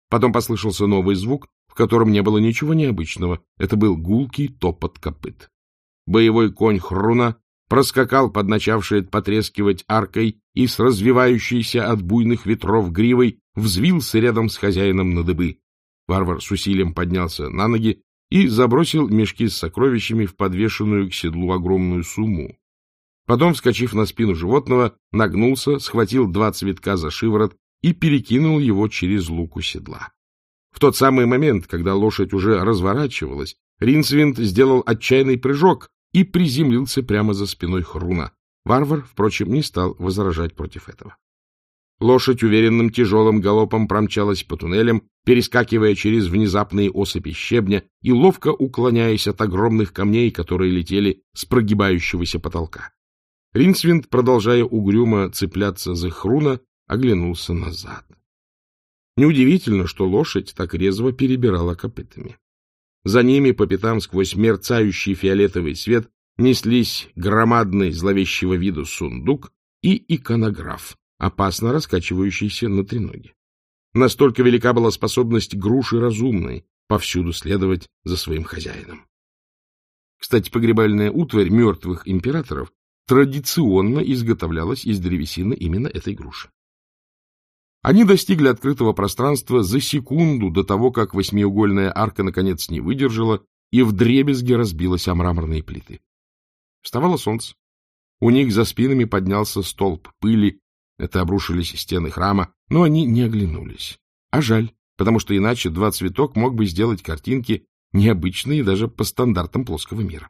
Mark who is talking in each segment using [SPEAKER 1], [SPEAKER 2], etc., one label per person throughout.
[SPEAKER 1] Потом послышался новый звук, в котором не было ничего необычного. Это был гулкий топот копыт. Боевой конь Хруна проскакал под начавшей потрескивать аркой и с развивающейся от буйных ветров гривой взвился рядом с хозяином на дыбы. Варвар с усилием поднялся на ноги и забросил мешки с сокровищами в подвешенную к седлу огромную сумму. Потом, вскочив на спину животного, нагнулся, схватил 2 цветка за шиворот и перекинул его через луку седла. В тот самый момент, когда лошадь уже разворачивалась, Ринсвинд сделал отчаянный прыжок и приземлился прямо за спиной Хруна. Варвар, впрочем, не стал возражать против этого. Лошадь уверенным тяжелым галопом промчалась по туннелям, перескакивая через внезапные осыпи щебня и ловко уклоняясь от огромных камней, которые летели с прогибающегося потолка. Ринсвинд, продолжая угрюмо цепляться за Хруна, оглянулся назад. Неудивительно, что лошадь так резво перебирала копытами. За ними по пятам сквозь мерцающий фиолетовый свет неслись громадный зловещего вида сундук и иконограф, опасно раскачивающийся на треноге. Настолько велика была способность груши разумной повсюду следовать за своим хозяином. Кстати, погребальная утварь мертвых императоров традиционно изготовлялась из древесины именно этой груши. Они достигли открытого пространства за секунду до того, как восьмиугольная арка наконец не выдержала и вдребезги разбилась о мраморные плиты. Вставало солнце. У них за спинами поднялся столб пыли. Это обрушились стены храма, но они не оглянулись. А жаль, потому что иначе 2 цветок мог бы сделать картинки необычные даже по стандартам плоского мира.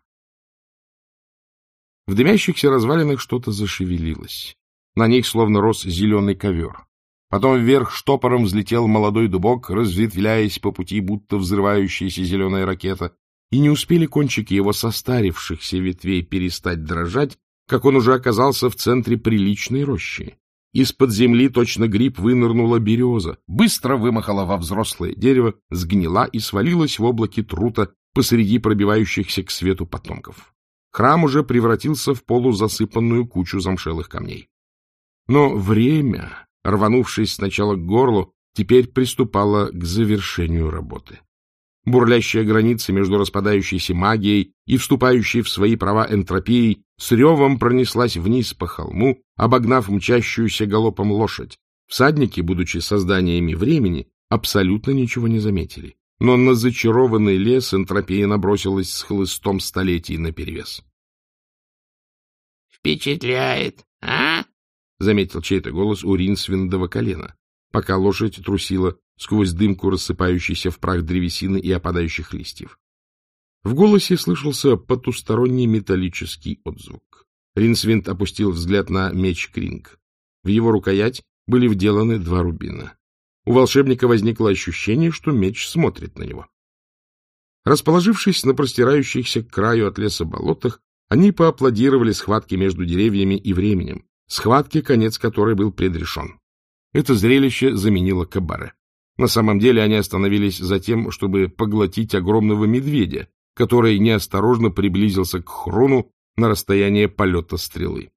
[SPEAKER 1] В дымящихся развалинах что-то зашевелилось. На них словно рос зеленый ковер. Потом вверх штопором взлетел молодой дубок, разветвляясь по пути, будто взрывающаяся зеленая ракета, и не успели кончики его состарившихся ветвей перестать дрожать, как он уже оказался в центре приличной рощи. Из-под земли точно гриб вынырнула береза, быстро вымахала во взрослое дерево, сгнила и свалилась в облаке трута посреди пробивающихся к свету потомков. Храм уже превратился в полузасыпанную кучу замшелых камней. Но время, рванувшись сначала к горлу, теперь приступало к завершению работы. Бурлящая граница между распадающейся магией и вступающей в свои права энтропией с ревом пронеслась вниз по холму, обогнав мчащуюся галопом лошадь. Всадники, будучи созданиями времени, абсолютно ничего не заметили. Но на зачарованный лес энтропия набросилась с хлыстом столетий наперевес.
[SPEAKER 2] — Впечатляет, а? — заметил чей-то голос у Ринсвиндова колена, пока лошадь трусила сквозь дымку рассыпающейся в прах древесины и опадающих листьев. В голосе слышался потусторонний металлический отзвук. Ринсвинд опустил взгляд на меч Кринг. В его рукоять были вделаны 2 рубина. У волшебника возникло ощущение, что меч смотрит на него. Расположившись на простирающихся к краю от леса болотах, они поаплодировали схватке между деревьями и временем, схватке, конец которой был предрешен. Это зрелище заменило кабаре. На самом деле они остановились за тем, чтобы поглотить огромного медведя, который неосторожно приблизился к Хруну на расстояние полета стрелы.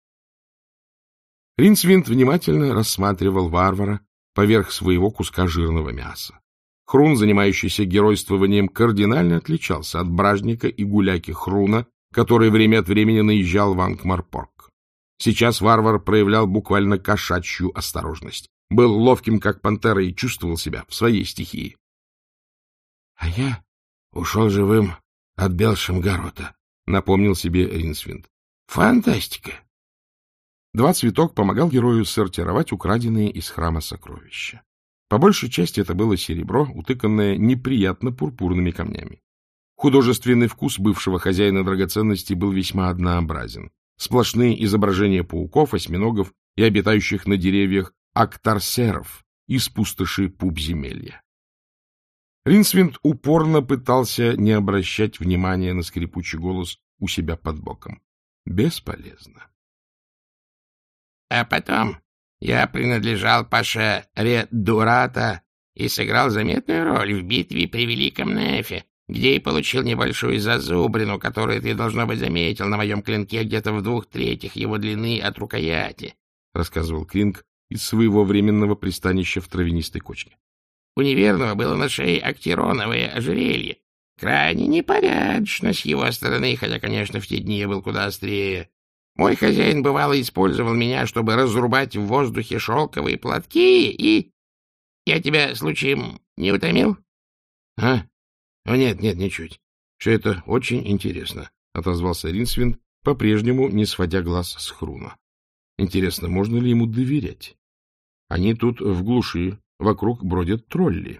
[SPEAKER 2] Ринсвинд внимательно рассматривал варвара поверх своего куска жирного мяса. Хрун, занимающийся геройствованием, кардинально отличался от бражника и гуляки Хруна, который время от времени наезжал в Анкмарпорг. Сейчас варвар проявлял буквально кошачью осторожность. Был ловким, как пантера, и чувствовал себя в своей стихии. — А я ушел живым от Белшемгорода, — напомнил себе Ринсвинд. — Фантастика! 2 цветок помогал герою сортировать украденные из храма сокровища. По большей части это было серебро, утыканное неприятно пурпурными камнями. Художественный вкус бывшего хозяина драгоценностей был весьма однообразен. Сплошные изображения пауков, осьминогов и обитающих на деревьях актарсеров из пустоши Пубземелья. Ринсвинд упорно пытался не обращать внимания на скрипучий голос у себя под боком. Бесполезно. — А потом я принадлежал паше Реддурата и сыграл заметную роль в битве при Великом Нефе, где и получил небольшую зазубрину, которую ты, должно быть, заметил на моем клинке где-то в 2/3 его длины от рукояти, — рассказывал Кринг из своего временного пристанища в травянистой кочке.
[SPEAKER 3] У неверного было на шее актироновое ожерелье. Крайне непорядочно с его стороны, хотя, конечно, в те дни я был куда острее. Мой хозяин, бывало, использовал меня, чтобы разрубать в воздухе шелковые платки, и... Я тебя, случаем, не утомил?
[SPEAKER 2] — А? О, нет, ничуть. Все это очень интересно, — отозвался Ринсвинд, по-прежнему не сводя глаз с Хруна. Интересно, можно ли ему доверять? Они тут в глуши, вокруг бродят тролли.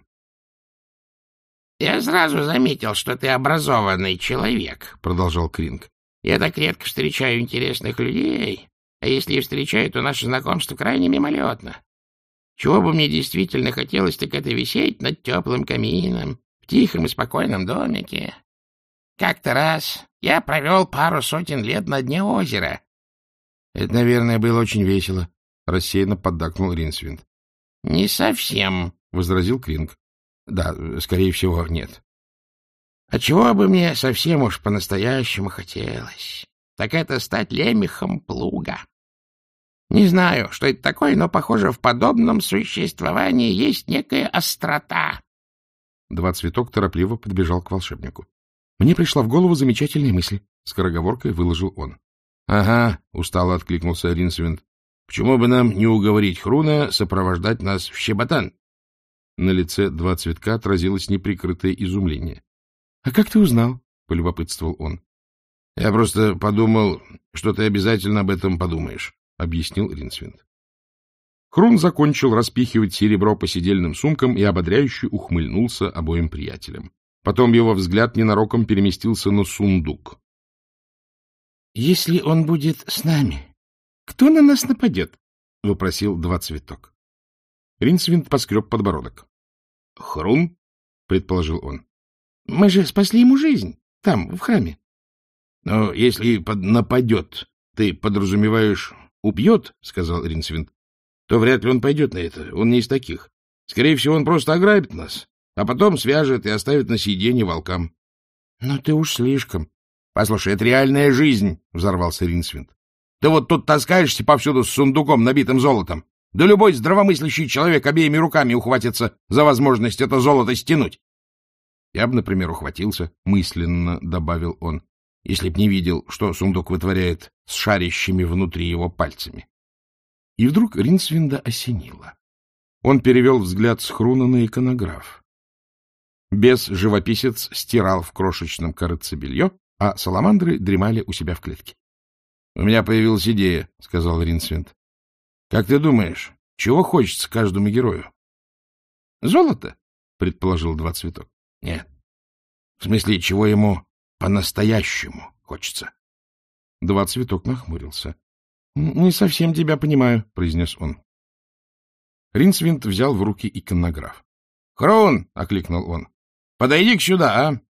[SPEAKER 3] — Я сразу заметил, что ты образованный человек, — продолжал Кринг. — Я так редко встречаю интересных людей, а если и встречаю, то наше знакомство крайне мимолетно. Чего бы мне действительно хотелось, так это висеть над теплым камином в тихом и спокойном домике. Как-то раз я провел пару сотен лет на дне озера.
[SPEAKER 2] — Это, наверное, было очень весело, — рассеянно поддакнул Ринсвинд.
[SPEAKER 3] — Не совсем,
[SPEAKER 2] — возразил Кринг. — Да, скорее всего, нет.
[SPEAKER 3] — А чего бы мне совсем уж по-настоящему хотелось, так это стать лемехом плуга. Не знаю, что это такое, но, похоже, в подобном существовании есть некая острота.
[SPEAKER 2] Два Цветок торопливо подбежал к волшебнику. — Мне пришла в голову замечательная мысль, — скороговоркой выложил он. — Ага, — устало откликнулся Ринсвинд. — Почему бы нам не уговорить Хруна сопровождать нас в Щеботан? На лице Два Цветка отразилось неприкрытое изумление. — А как ты узнал? — полюбопытствовал он. — Я просто подумал, что ты обязательно об этом подумаешь, — объяснил Ринсвинд. Хрун закончил распихивать серебро по сидельным сумкам и ободряюще ухмыльнулся обоим приятелям. Потом его взгляд ненароком переместился на сундук. — Если он будет с нами, кто на нас нападет? — вопросил Два Цветок. Ринсвинд поскреб подбородок. — Хрун? — предположил он. — Мы же спасли ему жизнь, там, в храме. — Но если нападет, ты подразумеваешь, убьет, — сказал Ринсвинд, — то вряд ли он пойдет на это, он не из таких. Скорее всего, он просто ограбит нас, а потом свяжет и оставит на съедение волкам. — Ну ты уж слишком. — Послушай, это реальная жизнь, — взорвался Ринсвинд. — Ты вот тут таскаешься повсюду с сундуком, набитым золотом. Да любой здравомыслящий человек обеими руками ухватится за возможность это золото стянуть. Я бы, например, ухватился, мысленно добавил он, если б не видел, что сундук вытворяет с шарящими внутри его пальцами. И вдруг Ринсвинда осенило. Он перевел взгляд с Хруна на иконограф. Бес-живописец стирал в крошечном корытце белье, а саламандры дремали у себя в клетке. — У меня появилась идея, — сказал Ринсвинд. — Как ты думаешь, чего хочется каждому герою? — Золото, — предположил Два Цветок. — Нет. В смысле, чего ему по-настоящему хочется? Два Цветок нахмурился. — Не совсем тебя понимаю, — произнес он. Ринсвинд взял в руки иконограф. — Хрун! — окликнул он. — Подойди-ка сюда, а!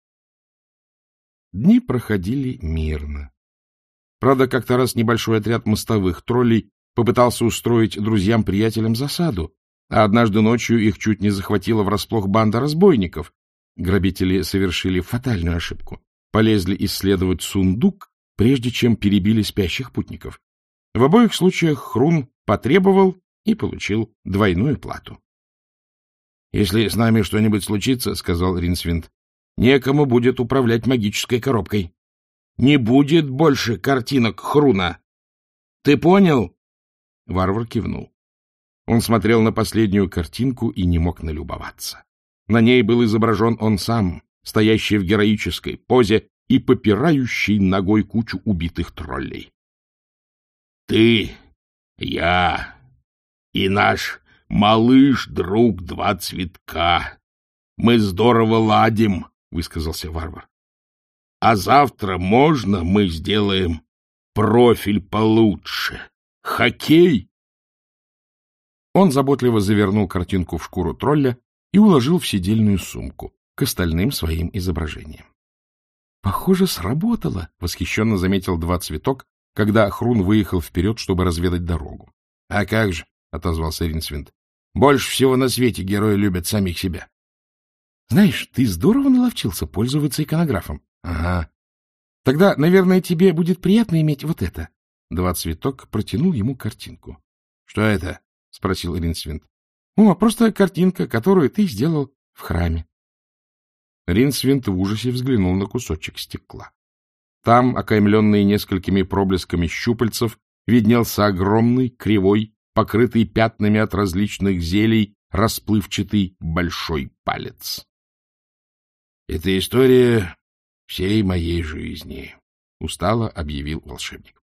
[SPEAKER 2] Дни проходили мирно. Правда, как-то раз небольшой отряд мостовых троллей попытался устроить друзьям-приятелям засаду, а однажды ночью их чуть не захватила врасплох банда разбойников. Грабители совершили фатальную ошибку. Полезли исследовать сундук, прежде чем перебили спящих путников. В обоих случаях Хрун потребовал и получил двойную плату. — Если с нами что-нибудь случится, — сказал Ринсвинд, — некому будет управлять магической коробкой. Не будет больше картинок Хруна. Ты понял? Варвар кивнул. Он смотрел на последнюю картинку и не мог налюбоваться. На ней был изображен он сам, стоящий в героической позе и попирающий ногой кучу убитых троллей. — Ты, я и наш малыш-друг Два Цветка. Мы здорово ладим, — высказался варвар. — А завтра можно мы сделаем профиль получше? Хоккей? Он заботливо завернул картинку в шкуру тролля и уложил в сидельную сумку к остальным своим изображениям. — Похоже, сработало, — восхищенно заметил Два Цветок, когда Хрун выехал вперед, чтобы разведать дорогу. — А как же, — отозвался Ринсвинд, — больше всего на свете герои любят самих себя. — Знаешь, ты здорово наловчился пользоваться иконографом. — Ага. — Тогда, наверное, тебе будет приятно иметь вот это. Два Цветок протянул ему картинку. — Что это? — спросил Ринсвинд. О, просто картинка, которую ты сделал в храме. Ринсвинд в ужасе взглянул на кусочек стекла. Там, окаймленный несколькими проблесками щупальцев, виднелся огромный, кривой, покрытый пятнами от различных зелий, расплывчатый большой палец. — Это история всей моей жизни, — устало объявил волшебник.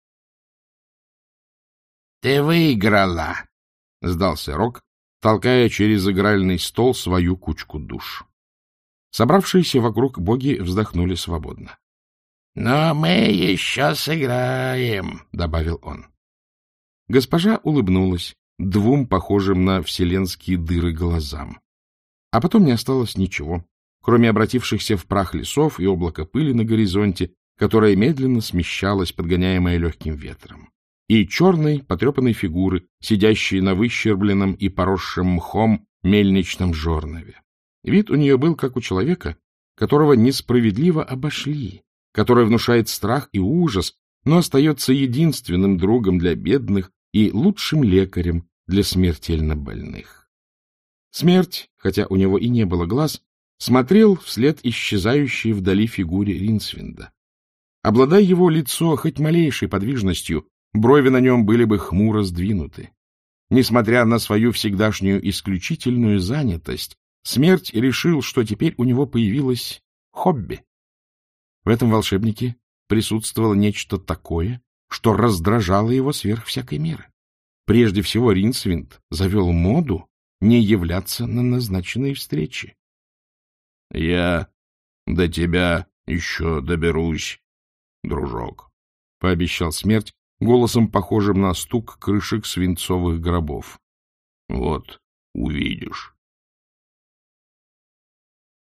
[SPEAKER 2] — Ты выиграла, — сдался Рок, толкая через игральный стол свою кучку душ. Собравшиеся вокруг боги вздохнули свободно. — Но мы еще сыграем, — добавил он. Госпожа улыбнулась двум похожим на вселенские дыры глазам. А потом не осталось ничего, кроме обратившихся в прах лесов и облака пыли на горизонте, которое медленно смещалось, подгоняемое легким ветром, и черной, потрепанной фигуры, сидящей на выщербленном и поросшем мхом мельничном жорнове. Вид у нее был, как у человека, которого несправедливо обошли, который внушает страх и ужас, но остается единственным другом для бедных и лучшим лекарем для смертельно больных. Смерть, хотя у него и не было глаз, смотрел вслед исчезающей вдали фигуре Ринсвинда. Обладая его лицо хоть малейшей подвижностью, брови на нем были бы хмуро сдвинуты. Несмотря на свою всегдашнюю исключительную занятость, смерть решил, что теперь у него появилось хобби. В этом волшебнике присутствовало нечто такое, что раздражало его сверх всякой меры. Прежде всего Ринсвинд завел моду не являться на назначенные встречи. — Я до тебя еще доберусь, дружок, — пообещал смерть голосом, похожим на стук крышек свинцовых гробов. — Вот увидишь.